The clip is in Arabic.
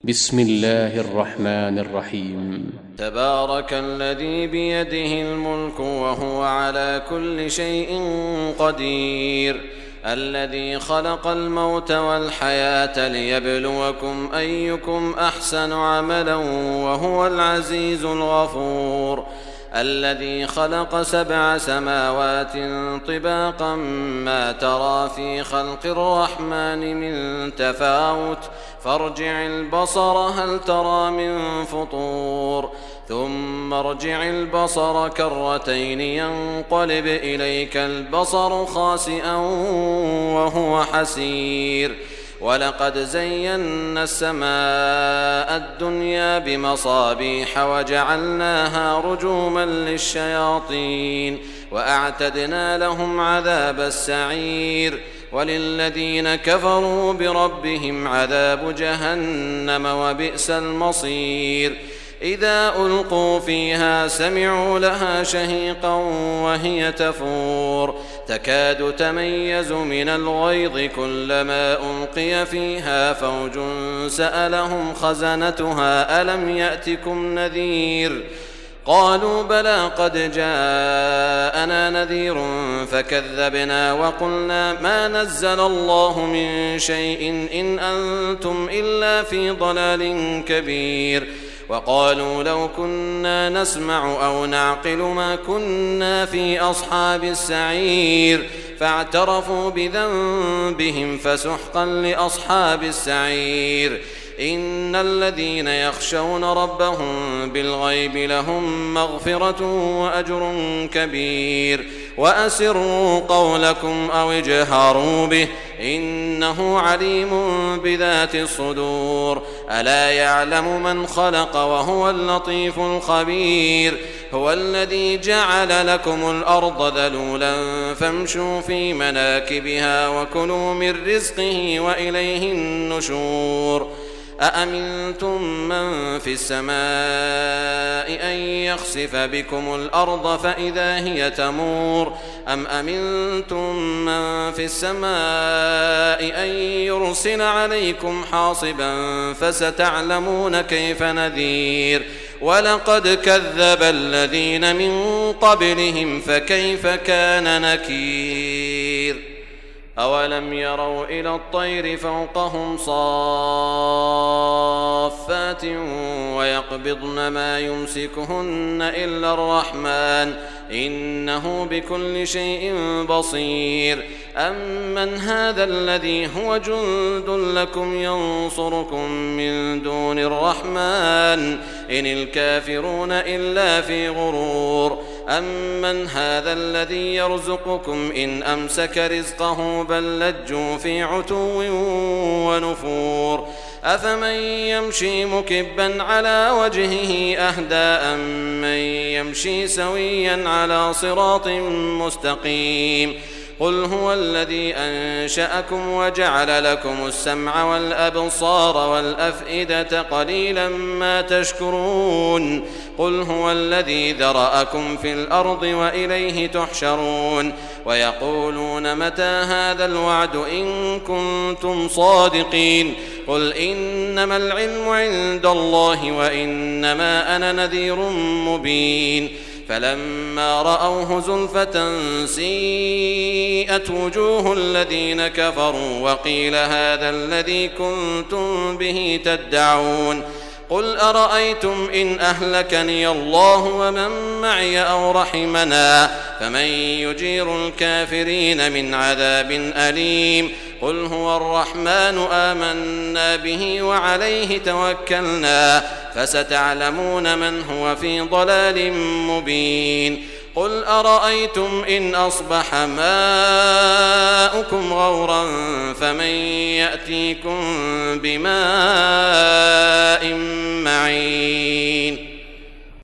بسم الله الرحمن الرحيم. تبارك الذي بيده الملك وهو على كل شيء قدير، الذي خلق الموت والحياة ليبلوكم أيكم أحسن عملا وهو العزيز الغفور، الذي خلق 7 سماوات طباقا ما ترى في خلق الرحمن من تفاوت فارجع البصر هل ترى من فطور، ثم ارجع البصر كرتين ينقلب إليك البصر خاسئا وهو حسير، ولقد زينا السماء الدنيا بمصابيح وجعلناها رجوما للشياطين وأعتدنا لهم عذاب السعير، وللذين كفروا بربهم عذاب جهنم وبئس المصير. إذا ألقوا فيها سمعوا لها شهيقا وهي تفور تكاد تميز من الغيظ كلما ألقي فيها فوج سألهم خزنتها ألم يأتكم نذير قالوا بلى قد جاءنا نذير فكذبنا وقلنا ما نزل الله من شيء إن أنتم إلا في ضلال كبير، وقالوا لو كنا نسمع أو نعقل ما كنا في أصحاب السعير، فاعترفوا بذنبهم فسحقا لأصحاب السعير. إن الذين يخشون ربهم بالغيب لهم مغفرة وأجر كبير، وأسروا قولكم أو اجهروا به إنه عليم بذات الصدور، ألا يعلم من خلق وهو اللطيف الخبير. هو الذي جعل لكم الأرض ذلولا فامشوا في مناكبها وكلوا من رزقه وإليه النشور. أأمنتم من في السماء أن يخسف بكم الأرض فإذا هي تمور، أم أمنتم من في السماء أن يرسل عليكم حاصبا فستعلمون كيف نذير. ولقد كذب الذين من قبلهم فكيف كان نكير. أولم يروا إلى الطير فوقهم صافات ويقبضن ما يمسكهن إلا الرحمن إنه بكل شيء بصير. أمن هذا الذي هو جند لكم ينصركم من دون الرحمن إن الكافرون إلا في غرور. أمن هذا الذي يرزقكم إن أمسك رزقه بل لجوا في عتو ونفور. أفمن يمشي مكبا على وجهه أهدى أمن يمشي سويا على صراط مستقيم. قل هو الذي أنشأكم وجعل لكم السمع والأبصار والأفئدة قليلا ما تشكرون. قل هو الذي ذرأكم في الأرض وإليه تحشرون. ويقولون متى هذا الوعد إن كنتم صادقين. قل إنما العلم عند الله وإنما أنا نذير مبين. فلما رأوه زلفة سيئت وجوه الذين كفروا وقيل هذا الذي كنتم به تدعون. قل أرأيتم إن أهلكني الله ومن معي أو رحمنا فمن يجير الكافرين من عذاب أليم. قل هو الرحمن آمنا به وعليه توكلنا فستعلمون من هو في ضلال مبين. قل أرأيتم إن أصبح ماؤكم غورا فمن يأتيكم بماء معين.